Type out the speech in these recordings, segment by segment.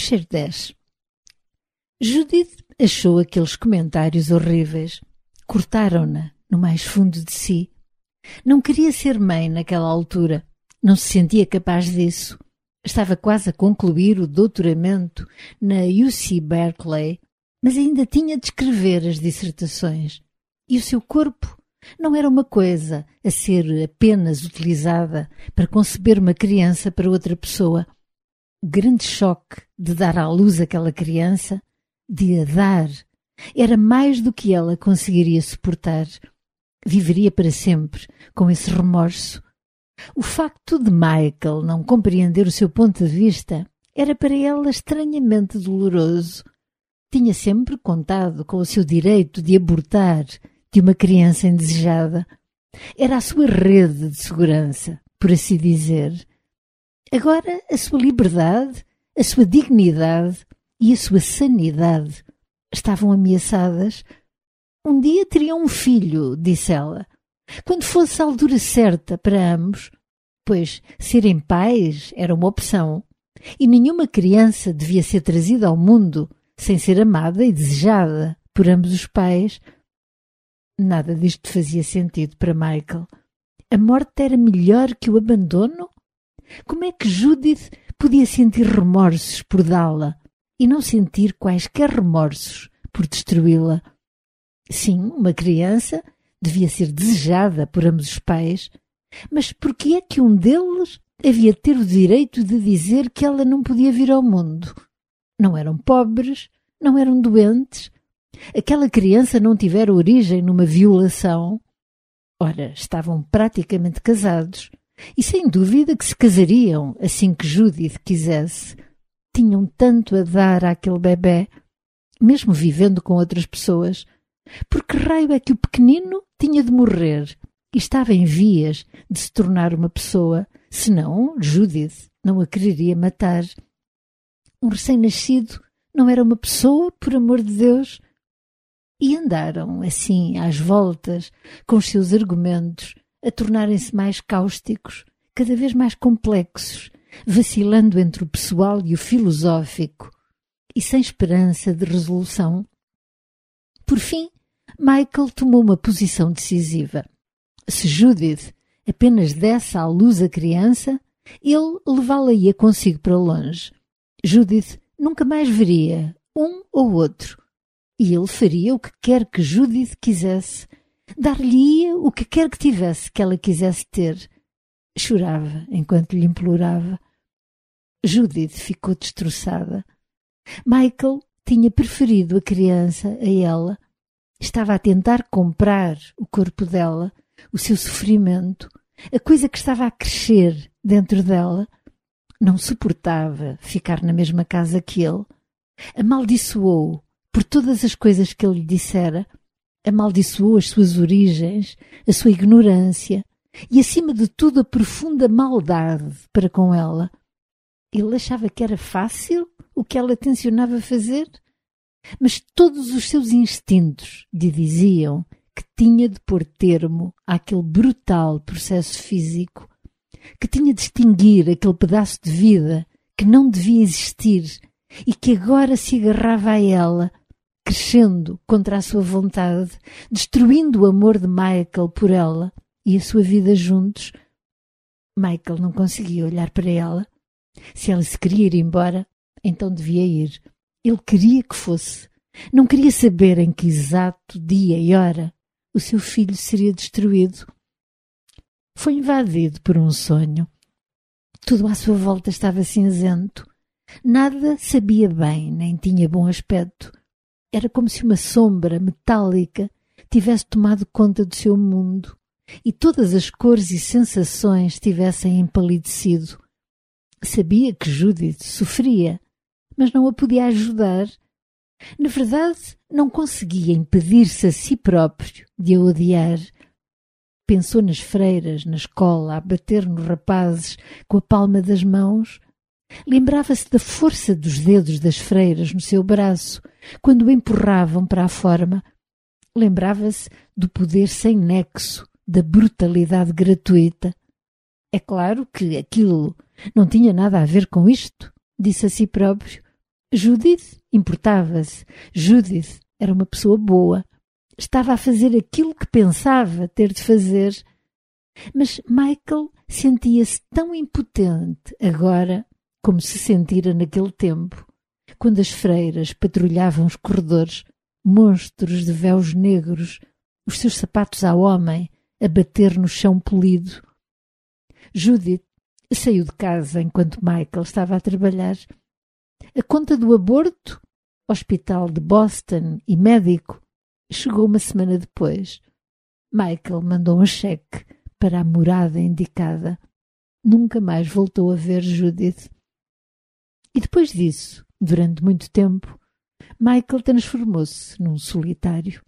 Cheiro 10. Judith achou aqueles comentários horríveis. Cortaram-na no mais fundo de si. Não queria ser mãe naquela altura. Não se sentia capaz disso. Estava quase a concluir o doutoramento na UC Berkeley, mas ainda tinha de escrever as dissertações. E o seu corpo não era uma coisa a ser apenas utilizada para conceber uma criança para outra pessoa. O grande choque de dar à luz aquela criança, de a dar, era mais do que ela conseguiria suportar. Viveria para sempre com esse remorso. O facto de Michael não compreender o seu ponto de vista era para ela estranhamente doloroso. Tinha sempre contado com o seu direito de abortar de uma criança indesejada. Era a sua rede de segurança, por assim dizer. Agora a sua liberdade, a sua dignidade e a sua sanidade estavam ameaçadas. Um dia teriam um filho, disse ela, quando fosse a altura certa para ambos, pois serem pais era uma opção e nenhuma criança devia ser trazida ao mundo sem ser amada e desejada por ambos os pais. Nada disto fazia sentido para Michael. A morte era melhor que o abandono? Como é que Judith podia sentir remorsos por dá-la e não sentir quaisquer remorsos por destruí-la? Sim, uma criança devia ser desejada por ambos os pais, mas por que é que um deles havia de ter o direito de dizer que ela não podia vir ao mundo? Não eram pobres, não eram doentes. Aquela criança não tivera origem numa violação. Ora, estavam praticamente casados e sem dúvida que se casariam assim que Judith quisesse. Tinham tanto a dar àquele bebé, mesmo vivendo com outras pessoas. Por que raio é que o pequenino tinha de morrer e estava em vias de se tornar uma pessoa, senão Judith não a quereria matar? Um recém-nascido não era uma pessoa, por amor de Deus? E andaram, assim, às voltas, com os seus argumentos, a tornarem-se mais cáusticos, cada vez mais complexos, vacilando entre o pessoal e o filosófico, e sem esperança de resolução. Por fim, Michael tomou uma posição decisiva. Se Judith apenas desse à luz a criança, ele levá-la-ia consigo para longe. Judith nunca mais veria um ou outro, e ele faria o que quer que Judith quisesse, dar-lhe-ia o que quer que tivesse que ela quisesse ter. Chorava enquanto lhe implorava. Judith ficou destroçada. Michael tinha preferido a criança a ela. Estava a tentar comprar o corpo dela, o seu sofrimento, a coisa que estava a crescer dentro dela. Não suportava ficar na mesma casa que ele. Amaldiçoou por todas as coisas que ele lhe dissera. Amaldiçoou as suas origens, a sua ignorância e, acima de tudo, a profunda maldade para com ela. Ele achava que era fácil o que ela tencionava fazer, mas todos os seus instintos lhe diziam que tinha de pôr termo àquele brutal processo físico, que tinha de extinguir aquele pedaço de vida que não devia existir e que agora se agarrava a ela, crescendo contra a sua vontade, destruindo o amor de Michael por ela e a sua vida juntos. Michael não conseguia olhar para ela. Se ela se queria ir embora, então devia ir. Ele queria que fosse. Não queria saber em que exato dia e hora o seu filho seria destruído. Foi invadido por um sonho. Tudo à sua volta estava cinzento. Nada sabia bem, nem tinha bom aspecto. Era como se uma sombra metálica tivesse tomado conta do seu mundo e todas as cores e sensações tivessem empalidecido. Sabia que Judith sofria, mas não a podia ajudar. Na verdade, não conseguia impedir-se a si próprio de a odiar. Pensou nas freiras, na escola, a bater nos rapazes com a palma das mãos. Lembrava-se da força dos dedos das freiras no seu braço, quando o empurravam para a forma. Lembrava-se do poder sem nexo, da brutalidade gratuita. É claro que aquilo não tinha nada a ver com isto, disse a si próprio. Judith importava-se. Judith era uma pessoa boa. Estava a fazer aquilo que pensava ter de fazer. Mas Michael sentia-se tão impotente agora como se sentira naquele tempo, quando as freiras patrulhavam os corredores, monstros de véus negros, os seus sapatos à homem, a bater no chão polido. Judith saiu de casa enquanto Michael estava a trabalhar. A conta do aborto, hospital de Boston e médico, chegou uma semana depois. Michael mandou um cheque para a morada indicada. Nunca mais voltou a ver Judith. E depois disso, durante muito tempo, Michael transformou-se num solitário.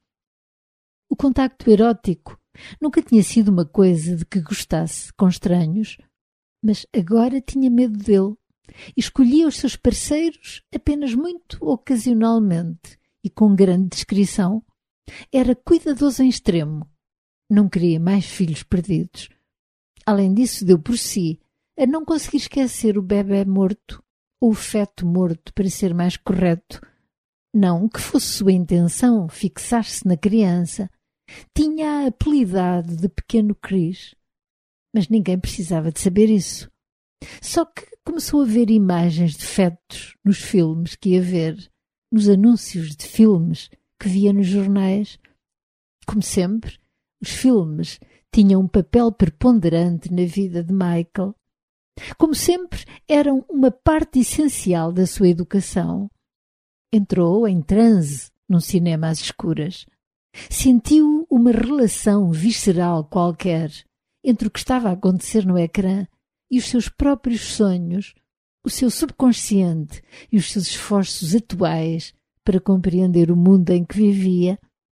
O contacto erótico nunca tinha sido uma coisa de que gostasse com estranhos, mas agora tinha medo dele e escolhia os seus parceiros apenas muito ocasionalmente e com grande discrição. Era cuidadoso em extremo. Não queria mais filhos perdidos. Além disso, deu por si a não conseguir esquecer o bebé morto, ou o feto morto, para ser mais correto. Não que fosse sua intenção fixar-se na criança. Tinha a apelidade de Pequeno Chris, mas ninguém precisava de saber isso. Só que começou a ver imagens de fetos nos filmes que ia ver, nos anúncios de filmes que via nos jornais. Como sempre, os filmes tinham um papel preponderante na vida de Michael. Como sempre, eram uma parte essencial da sua educação. Entrou em transe num cinema às escuras. Sentiu uma relação visceral qualquer entre o que estava a acontecer no ecrã e os seus próprios sonhos, o seu subconsciente e os seus esforços atuais para compreender o mundo em que vivia.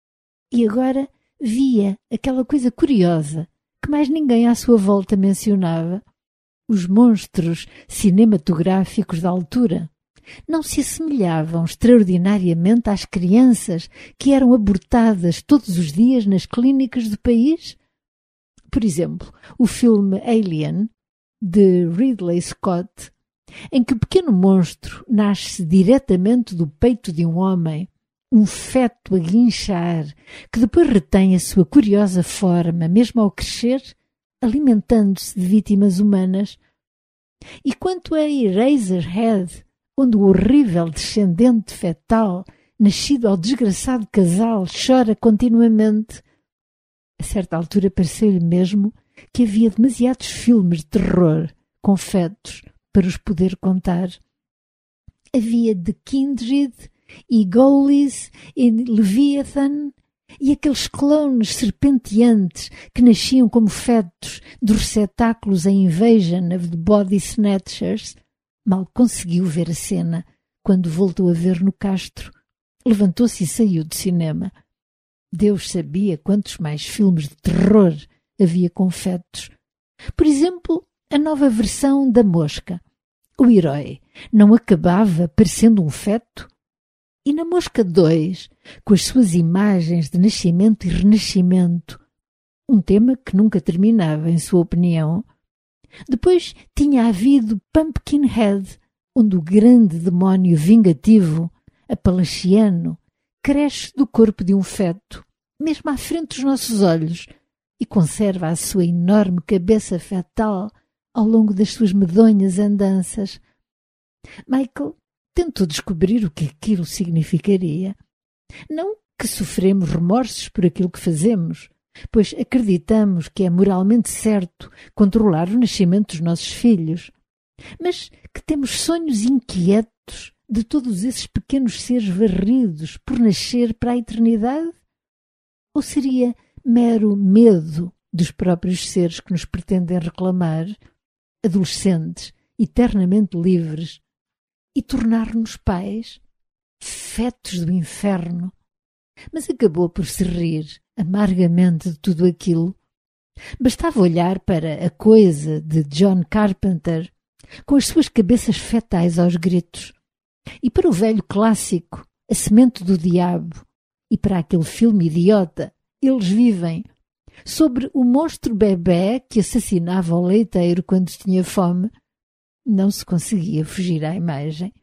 E agora via aquela coisa curiosa que mais ninguém à sua volta mencionava. Os monstros cinematográficos da altura não se assemelhavam extraordinariamente às crianças que eram abortadas todos os dias nas clínicas do país? Por exemplo, o filme Alien, de Ridley Scott, em que o pequeno monstro nasce diretamente do peito de um homem, um feto a guinchar, que depois retém a sua curiosa forma, mesmo ao crescer, alimentando-se de vítimas humanas. E quanto a Eraserhead, onde o horrível descendente fetal, nascido ao desgraçado casal, chora continuamente. A certa altura pareceu-lhe mesmo que havia demasiados filmes de terror com fetos para os poder contar. Havia The Kindred e Goalies e Leviathan e aqueles clones serpenteantes que nasciam como fetos dos receptáculos em Invasion of the Body Snatchers. Mal conseguiu ver a cena quando voltou a ver no Castro. Levantou-se e saiu do cinema. Deus sabia quantos mais filmes de terror havia com fetos. Por exemplo, a nova versão da Mosca. O herói não acabava parecendo um feto? E na Mosca 2, com as suas imagens de nascimento e renascimento, um tema que nunca terminava, em sua opinião. Depois tinha havido Pumpkinhead, onde o grande demónio vingativo, Apalachiano, cresce do corpo de um feto, mesmo à frente dos nossos olhos, e conserva a sua enorme cabeça fetal ao longo das suas medonhas andanças. Michael tentou descobrir o que aquilo significaria. Não que sofremos remorsos por aquilo que fazemos, pois acreditamos que é moralmente certo controlar o nascimento dos nossos filhos, mas que temos sonhos inquietos de todos esses pequenos seres varridos por nascer para a eternidade? Ou seria mero medo dos próprios seres que nos pretendem reclamar, adolescentes, eternamente livres, e tornar-nos pais, fetos do inferno? Mas acabou por se rir amargamente de tudo aquilo. Bastava olhar para A Coisa, de John Carpenter, com as suas cabeças fetais aos gritos, e para o velho clássico, A Semente do Diabo, e para aquele filme idiota, Eles Vivem, sobre o monstro bebé que assassinava o leiteiro quando tinha fome. Não se conseguia fugir à imagem.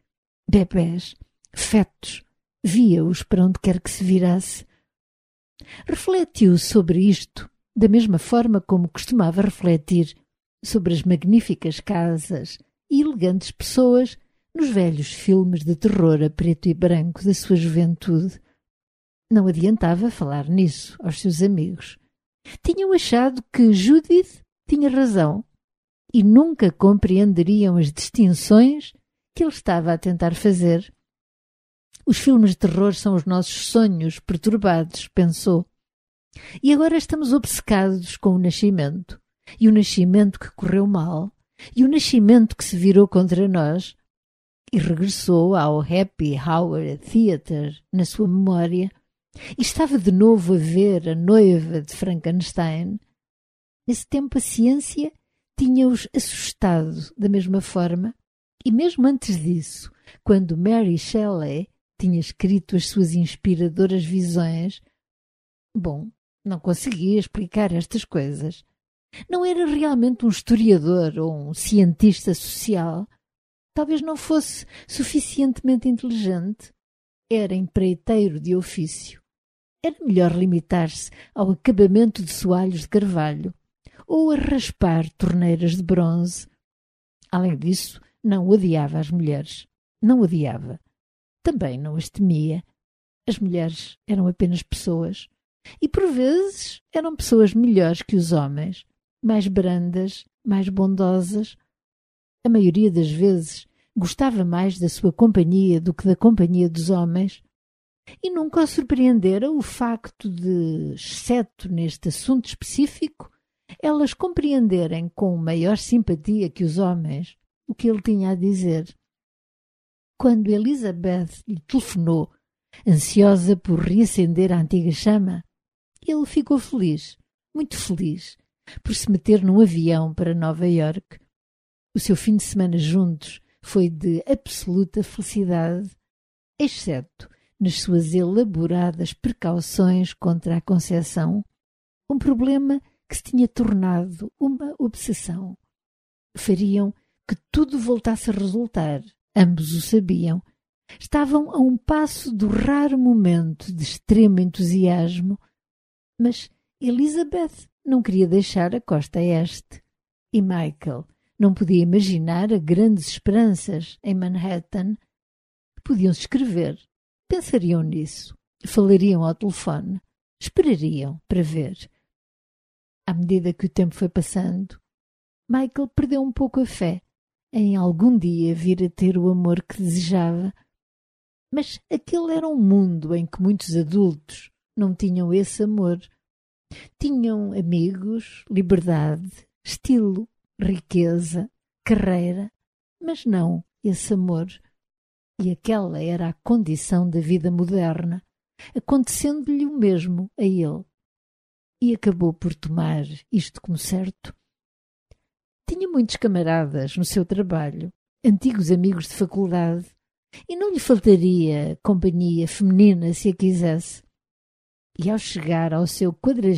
bebés, fetos, via-os para onde quer que se virasse. Refletiu sobre isto da mesma forma como costumava refletir sobre as magníficas casas e elegantes pessoas nos velhos filmes de terror a preto e branco da sua juventude. Não adiantava falar nisso aos seus amigos. Tinham achado que Judith tinha razão e nunca compreenderiam as distinções que ele estava a tentar fazer. Os filmes de terror são os nossos sonhos perturbados, pensou. E agora estamos obcecados com o nascimento. E o nascimento que correu mal. E o nascimento que se virou contra nós. E regressou ao Happy Hour Theatre na sua memória. E estava de novo a ver a noiva de Frankenstein. Nesse tempo a ciência tinha-os assustado da mesma forma. E mesmo antes disso, quando Mary Shelley tinha escrito as suas inspiradoras visões, não conseguia explicar estas coisas. Não era realmente um historiador ou um cientista social. Talvez não fosse suficientemente inteligente. Era empreiteiro de ofício. Era melhor limitar-se ao acabamento de soalhos de carvalho ou a raspar torneiras de bronze. Além disso, não odiava as mulheres. Não odiava. Também não as temia. As mulheres eram apenas pessoas. E por vezes eram pessoas melhores que os homens, mais brandas, mais bondosas. A maioria das vezes gostava mais da sua companhia do que da companhia dos homens. E nunca o surpreendera o facto de, exceto neste assunto específico, elas compreenderem com maior simpatia que os homens o que ele tinha a dizer. Quando Elizabeth lhe telefonou, ansiosa por reacender a antiga chama, ele ficou feliz, muito feliz, por se meter num avião para Nova Iorque. O seu fim de semana juntos foi de absoluta felicidade, exceto nas suas elaboradas precauções contra a concepção, um problema que se tinha tornado uma obsessão. Fariam que tudo voltasse a resultar, ambos o sabiam. Estavam a um passo do raro momento de extremo entusiasmo, mas Elizabeth não queria deixar a costa este. E Michael não podia imaginar grandes esperanças em Manhattan. Podiam-se escrever, pensariam nisso, falariam ao telefone, esperariam para ver. À medida que o tempo foi passando, Michael perdeu um pouco a fé em algum dia vir a ter o amor que desejava. Mas aquele era um mundo em que muitos adultos não tinham esse amor. Tinham amigos, liberdade, estilo, riqueza, carreira, mas não esse amor. E aquela era a condição da vida moderna, acontecendo-lhe o mesmo a ele. E acabou por tomar isto como certo. Tinha muitos camaradas no seu trabalho, antigos amigos de faculdade, e não lhe faltaria companhia feminina se a quisesse. E ao chegar ao seu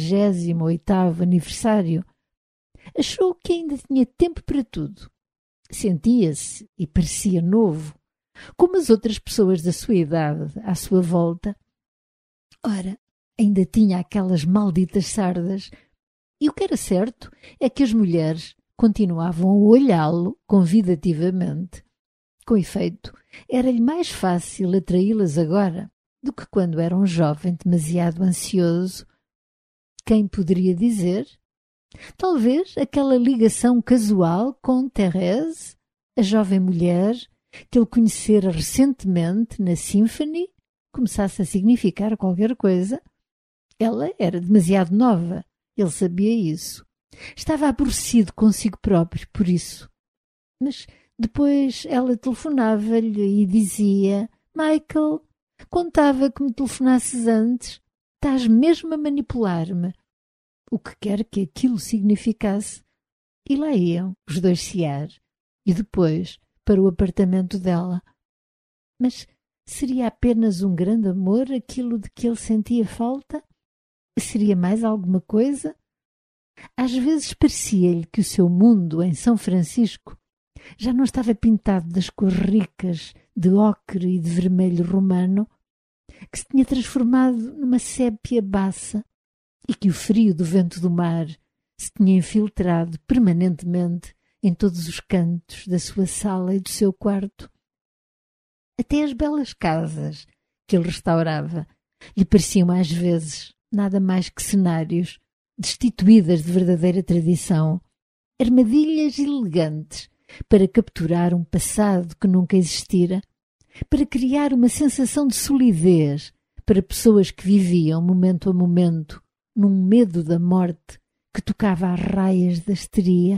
48º aniversário, achou que ainda tinha tempo para tudo. Sentia-se e parecia novo, como as outras pessoas da sua idade à sua volta. Ora, ainda tinha aquelas malditas sardas, e o que era certo é que as mulheres continuavam a olhá-lo convidativamente. Com efeito, era-lhe mais fácil atraí-las agora do que quando era um jovem demasiado ansioso. Quem poderia dizer? Talvez aquela ligação casual com Thérèse, a jovem mulher que ele conhecera recentemente na Symphony, começasse a significar qualquer coisa. Ela era demasiado nova, ele sabia isso. Estava aborrecido consigo próprio por isso. Mas depois ela telefonava-lhe e dizia: Michael, contava que me telefonasses antes. Estás mesmo a manipular-me. O que quer que aquilo significasse. E lá iam os dois cear. E depois para o apartamento dela. Mas seria apenas um grande amor aquilo de que ele sentia falta? Seria mais alguma coisa? Às vezes parecia-lhe que o seu mundo em São Francisco Já não estava pintado das cores ricas de ocre e de vermelho romano, que se tinha transformado numa sépia baça e que o frio do vento do mar se tinha infiltrado permanentemente em todos os cantos da sua sala e do seu quarto. Até as belas casas que ele restaurava lhe pareciam às vezes nada mais que cenários destituídas de verdadeira tradição, armadilhas elegantes para capturar um passado que nunca existira, para criar uma sensação de solidez para pessoas que viviam momento a momento num medo da morte que tocava às raias da histeria.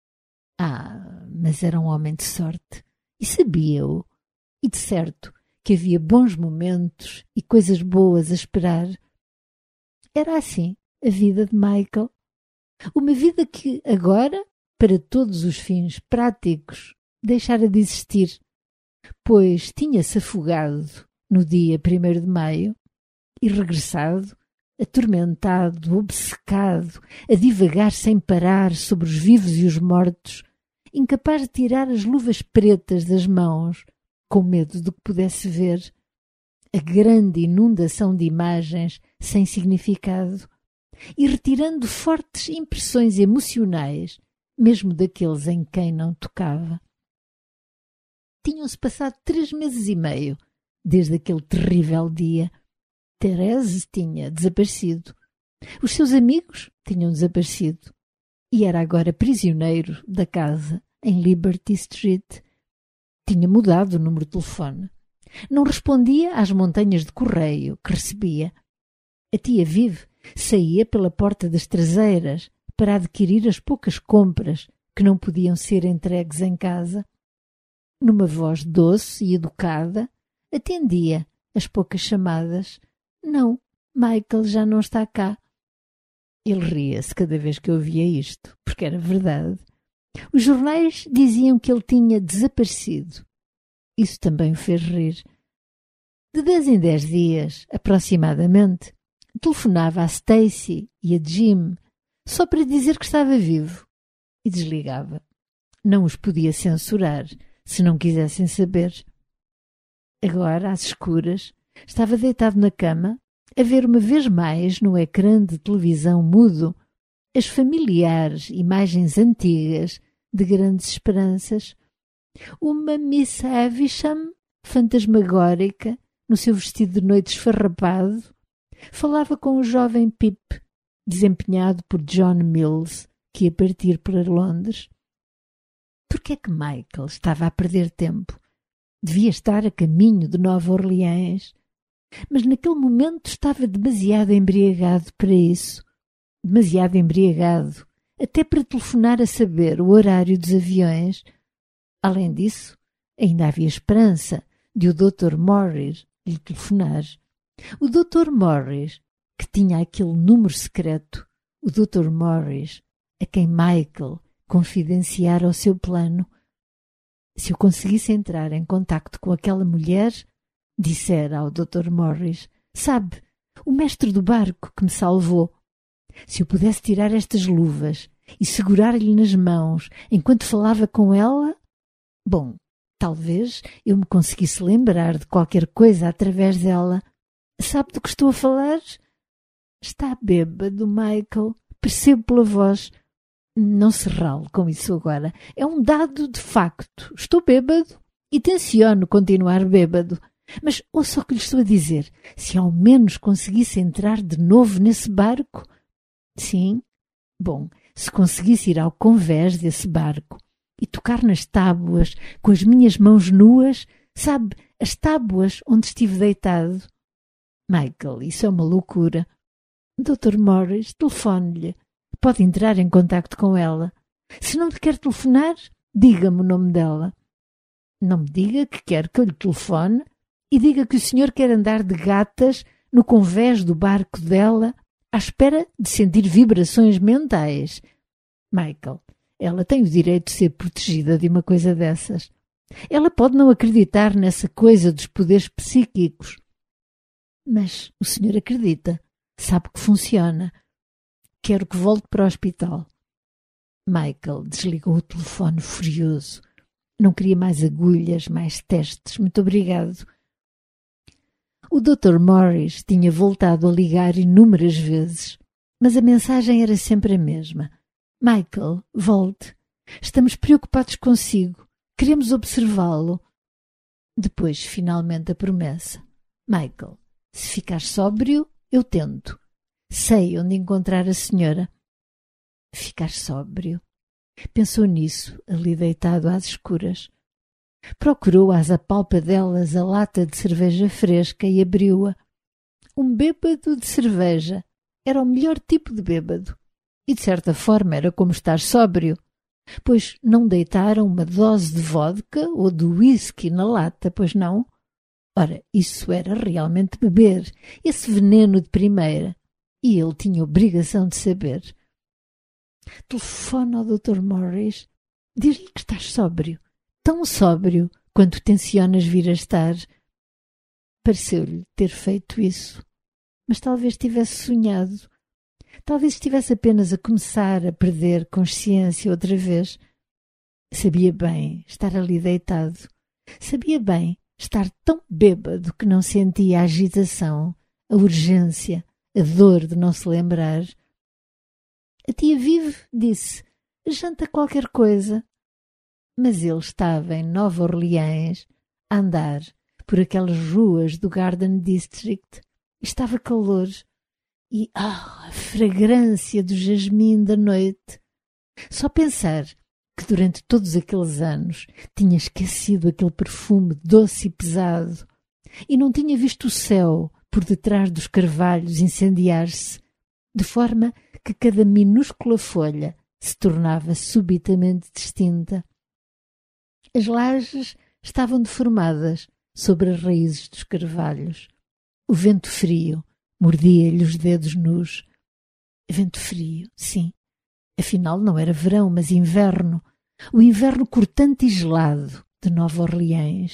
Mas era um homem de sorte e sabia-o, e de certo que havia bons momentos e coisas boas a esperar. Era assim a vida de Michael, uma vida que agora, para todos os fins práticos, deixara de existir, pois tinha-se afogado no dia 1º de maio e regressado, atormentado, obcecado, a divagar sem parar sobre os vivos e os mortos, incapaz de tirar as luvas pretas das mãos, com medo de que pudesse ver a grande inundação de imagens sem significado e retirando fortes impressões emocionais, mesmo daqueles em quem não tocava. Tinham-se passado 3 meses e meio desde aquele terrível dia. Therese tinha desaparecido. Os seus amigos tinham desaparecido. E era agora prisioneiro da casa em Liberty Street. Tinha mudado o número de telefone. Não respondia às montanhas de correio que recebia. A tia Vive saía pela porta das traseiras para adquirir as poucas compras que não podiam ser entregues em casa. Numa voz doce e educada, atendia as poucas chamadas. Não, Michael já não está cá. Ele ria-se cada vez que ouvia isto, porque era verdade. Os jornais diziam que ele tinha desaparecido. Isso também o fez rir. De 10 em 10 dias, aproximadamente, telefonava a Stacy e a Jim só para dizer que estava vivo e desligava. Não os podia censurar se não quisessem saber. Agora, às escuras, estava deitado na cama a ver uma vez mais no ecrã de televisão mudo as familiares imagens antigas de grandes esperanças. Uma Miss Havisham, fantasmagórica, no seu vestido de noite esfarrapado, falava com o jovem Pip, desempenhado por John Mills, que ia partir para Londres. Por que é que Michael estava a perder tempo? Devia estar a caminho de Nova Orleans, mas naquele momento estava demasiado embriagado para isso. Demasiado embriagado, até para telefonar a saber o horário dos aviões. Além disso, ainda havia esperança de o Dr. Morris lhe telefonar. O Dr. Morris, que tinha aquele número secreto, o Dr. Morris, a quem Michael confidenciara o seu plano. Se eu conseguisse entrar em contacto com aquela mulher, dissera ao Dr. Morris, sabe, o mestre do barco que me salvou. Se eu pudesse tirar estas luvas e segurar-lhe nas mãos enquanto falava com ela, bom, talvez eu me conseguisse lembrar de qualquer coisa através dela. Sabe do que estou a falar? Está bêbado, Michael. Percebo pela voz. Não se rale com isso agora. É um dado de facto. Estou bêbado e tenciono continuar bêbado. Mas ouça o que lhe estou a dizer. Se ao menos conseguisse entrar de novo nesse barco... Sim, bom, se conseguisse ir ao convés desse barco e tocar nas tábuas com as minhas mãos nuas, sabe, as tábuas onde estive deitado. Michael, isso é uma loucura. Dr. Morris, telefone-lhe. Pode entrar em contacto com ela. Se não lhe quer telefonar, diga-me o nome dela. Não me diga que quer que eu lhe telefone e diga que o senhor quer andar de gatas no convés do barco dela à espera de sentir vibrações mentais. Michael, ela tem o direito de ser protegida de uma coisa dessas. Ela pode não acreditar nessa coisa dos poderes psíquicos. Mas o senhor acredita, sabe que funciona. Quero que volte para o hospital. Michael desligou o telefone furioso. Não queria mais agulhas, mais testes. Muito obrigado. O Dr. Morris tinha voltado a ligar inúmeras vezes, mas a mensagem era sempre a mesma. Michael, volte. Estamos preocupados consigo. Queremos observá-lo. Depois, finalmente, a promessa. Michael, se ficar sóbrio, eu tento. Sei onde encontrar a senhora. Ficar sóbrio. Pensou nisso, ali deitado às escuras. Procurou às apalpadelas a lata de cerveja fresca e abriu-a. Um bêbado de cerveja. Era o melhor tipo de bêbado. E, de certa forma, era como estar sóbrio, pois não deitaram uma dose de vodka ou de whisky na lata, pois não? Ora, isso era realmente beber, esse veneno de primeira, e ele tinha obrigação de saber. Telefona ao Dr. Morris, diz-lhe que estás sóbrio, tão sóbrio quanto tencionas vir a estar. Pareceu-lhe ter feito isso, mas talvez tivesse sonhado. Talvez estivesse apenas a começar a perder consciência outra vez. Sabia bem estar ali deitado. Sabia bem estar tão bêbado que não sentia a agitação, a urgência, a dor de não se lembrar. A tia vive, disse. Janta qualquer coisa. Mas ele estava em Nova Orleans, a andar por aquelas ruas do Garden District. Estava calor. E, a fragrância do jasmim da noite. Só pensar que durante todos aqueles anos tinha esquecido aquele perfume doce e pesado e não tinha visto o céu por detrás dos carvalhos incendiar-se, de forma que cada minúscula folha se tornava subitamente distinta. As lajes estavam deformadas sobre as raízes dos carvalhos. O vento frio mordia-lhe os dedos nus. Vento frio, sim. Afinal, não era verão, mas inverno. O inverno cortante e gelado de Nova Orleans.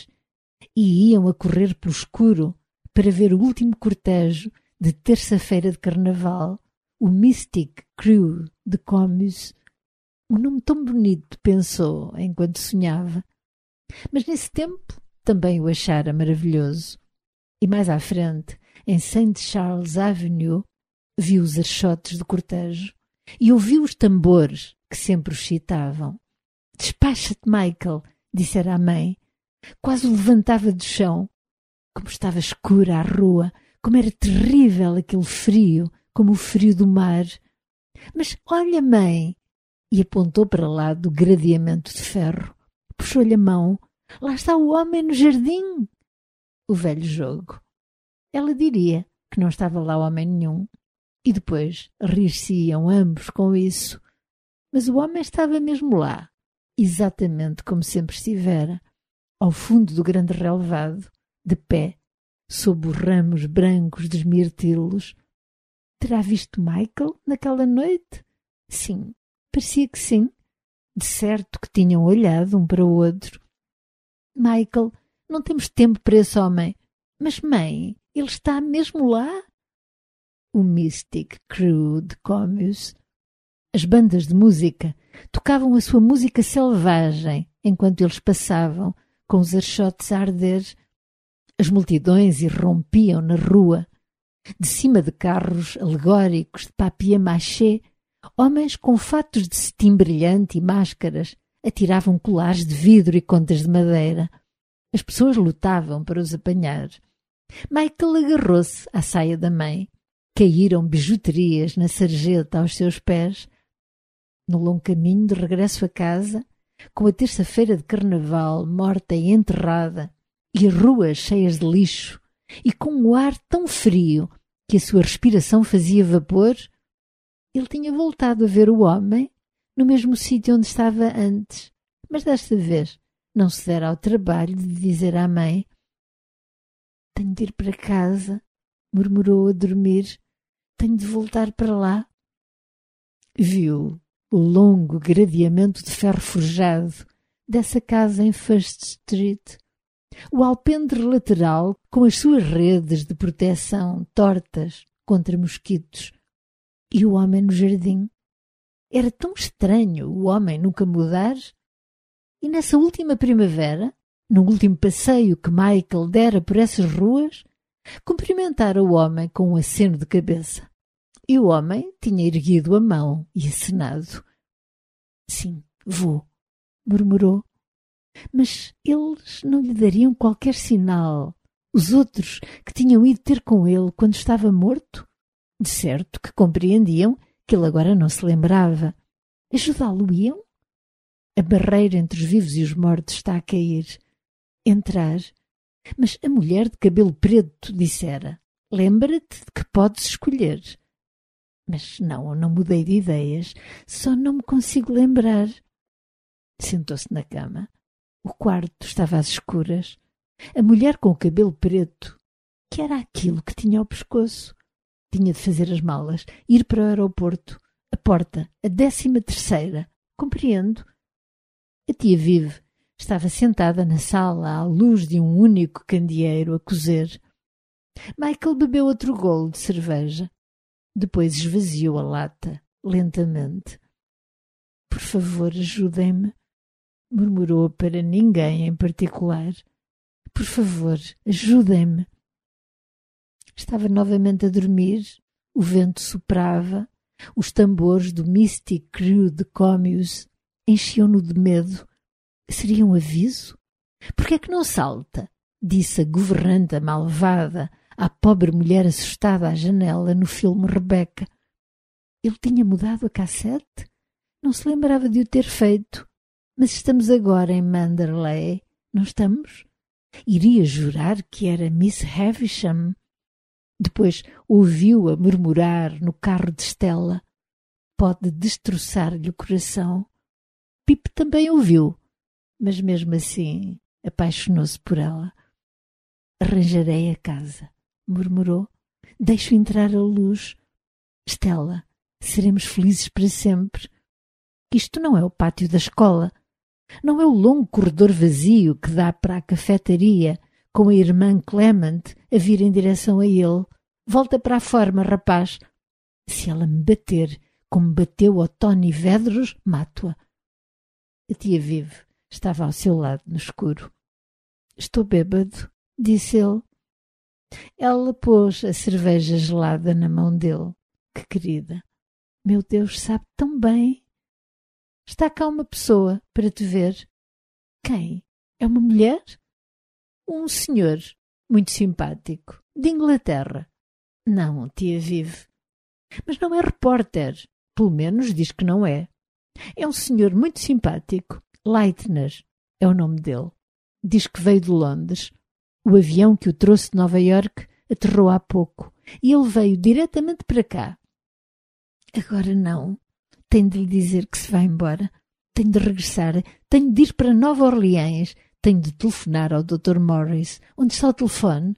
E iam a correr pelo escuro para ver o último cortejo de terça-feira de carnaval, o Mystic Crew de Comus. Um nome tão bonito, pensou, enquanto sonhava. Mas nesse tempo também o achara maravilhoso. E mais à frente, em St. Charles Avenue, viu os archotes do cortejo e ouviu os tambores que sempre os citavam. Despacha-te, Michael, dissera a mãe. Quase o levantava do chão. Como estava escura a rua, como era terrível aquele frio, como o frio do mar. Mas olha, mãe! E apontou para lá do gradeamento de ferro. Puxou-lhe a mão. Lá está o homem no jardim. O velho jogo. Ela diria que não estava lá homem nenhum. E depois rir-se-iam ambos com isso. Mas o homem estava mesmo lá, exatamente como sempre estivera, ao fundo do grande relevado, de pé, sob os ramos brancos dos mirtilos. Terá visto Michael naquela noite? Sim, parecia que sim. De certo que tinham olhado um para o outro. Michael, não temos tempo para esse homem. Mas, mãe, ele está mesmo lá? O Mystic Crew de Comus. As bandas de música tocavam a sua música selvagem enquanto eles passavam, com os archotes a arder. As multidões irrompiam na rua. De cima de carros alegóricos de papier-mâché, homens com fatos de cetim brilhante e máscaras atiravam colares de vidro e contas de madeira. As pessoas lutavam para os apanhar. Michael agarrou-se à saia da mãe. Caíram bijuterias na sarjeta aos seus pés. No longo caminho de regresso a casa, com a terça-feira de carnaval morta e enterrada, e as ruas cheias de lixo, e com um ar tão frio que a sua respiração fazia vapor, ele tinha voltado a ver o homem no mesmo sítio onde estava antes, mas desta vez não se dera ao trabalho de dizer à mãe: tenho de ir para casa, murmurou a dormir, tenho de voltar para lá. Viu o longo gradeamento de ferro forjado dessa casa em First Street, o alpendre lateral com as suas redes de proteção tortas contra mosquitos, e o homem no jardim. Era tão estranho o homem nunca mudar. E nessa última primavera, no último passeio que Michael dera por essas ruas, cumprimentara o homem com um aceno de cabeça. E o homem tinha erguido a mão e acenado. Sim, vou, murmurou. Mas eles não lhe dariam qualquer sinal. Os outros que tinham ido ter com ele quando estava morto? De certo que compreendiam que ele agora não se lembrava. Ajudá-lo-iam? A barreira entre os vivos e os mortos está a cair. Entrar. Mas a mulher de cabelo preto dissera: lembra-te de que podes escolher. Mas não mudei de ideias, só não me consigo lembrar. Sentou-se na cama. O quarto estava às escuras. A mulher com o cabelo preto, que era aquilo que tinha ao pescoço? Tinha de fazer as malas, ir para o aeroporto. A porta, a 13ª. Compreendo. A tia Vive estava sentada na sala à luz de um único candeeiro a cozer. Michael bebeu outro golo de cerveja. Depois esvaziou a lata, lentamente. Por favor, ajudem-me, murmurou para ninguém em particular. Por favor, ajudem-me. Estava novamente a dormir, o vento soprava, os tambores do Mystic Crew de Comius enchiam-no de medo. Seria um aviso? Por que é que não salta? Disse a governanta malvada à pobre mulher assustada à janela no filme Rebecca. Ele tinha mudado a cassete? Não se lembrava de o ter feito. Mas estamos agora em Manderley, não estamos? Iria jurar que era Miss Havisham. Depois ouviu-a murmurar no carro de Stella. Pode destroçar-lhe o coração. Pip também ouviu, mas mesmo assim apaixonou-se por ela. Arranjarei a casa, murmurou. Deixo entrar a luz. Stella, seremos felizes para sempre. Isto não é o pátio da escola. Não é o longo corredor vazio que dá para a cafetaria, com a irmã Clement a vir em direção a ele. Volta para a forma, rapaz. Se ela me bater, como bateu ao Tony Vedros, mato-a. A tia Vive estava ao seu lado no escuro. Estou bêbado, disse ele. Ela pôs a cerveja gelada na mão dele. Que querida. Meu Deus, sabe tão bem. Está cá uma pessoa para te ver. Quem? É uma mulher? Um senhor muito simpático, de Inglaterra. Não, tia Vive. Mas não é repórter. Pelo menos diz que não é. É um senhor muito simpático. Leitner é o nome dele. Diz que veio de Londres. O avião que o trouxe de Nova Iorque aterrou há pouco e ele veio diretamente para cá. Agora não. Tenho de lhe dizer que se vai embora. Tenho de regressar. Tenho de ir para Nova Orleans. Tenho de telefonar ao Dr. Morris. Onde está o telefone?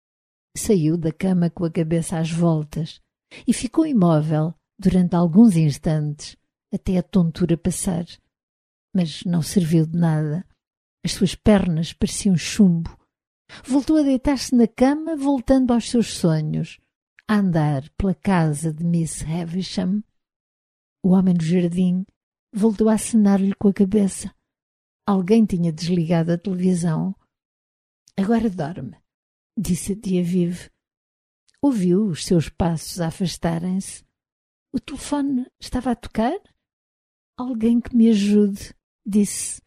Saiu da cama com a cabeça às voltas e ficou imóvel durante alguns instantes, até a tontura passar. Mas não serviu de nada. As suas pernas pareciam chumbo. Voltou a deitar-se na cama, voltando aos seus sonhos, a andar pela casa de Miss Havisham. O homem do jardim voltou a acenar-lhe com a cabeça. Alguém tinha desligado a televisão. Agora dorme, disse a tia Vive. Ouviu os seus passos a afastarem-se. O telefone estava a tocar? Alguém que me ajude, disse.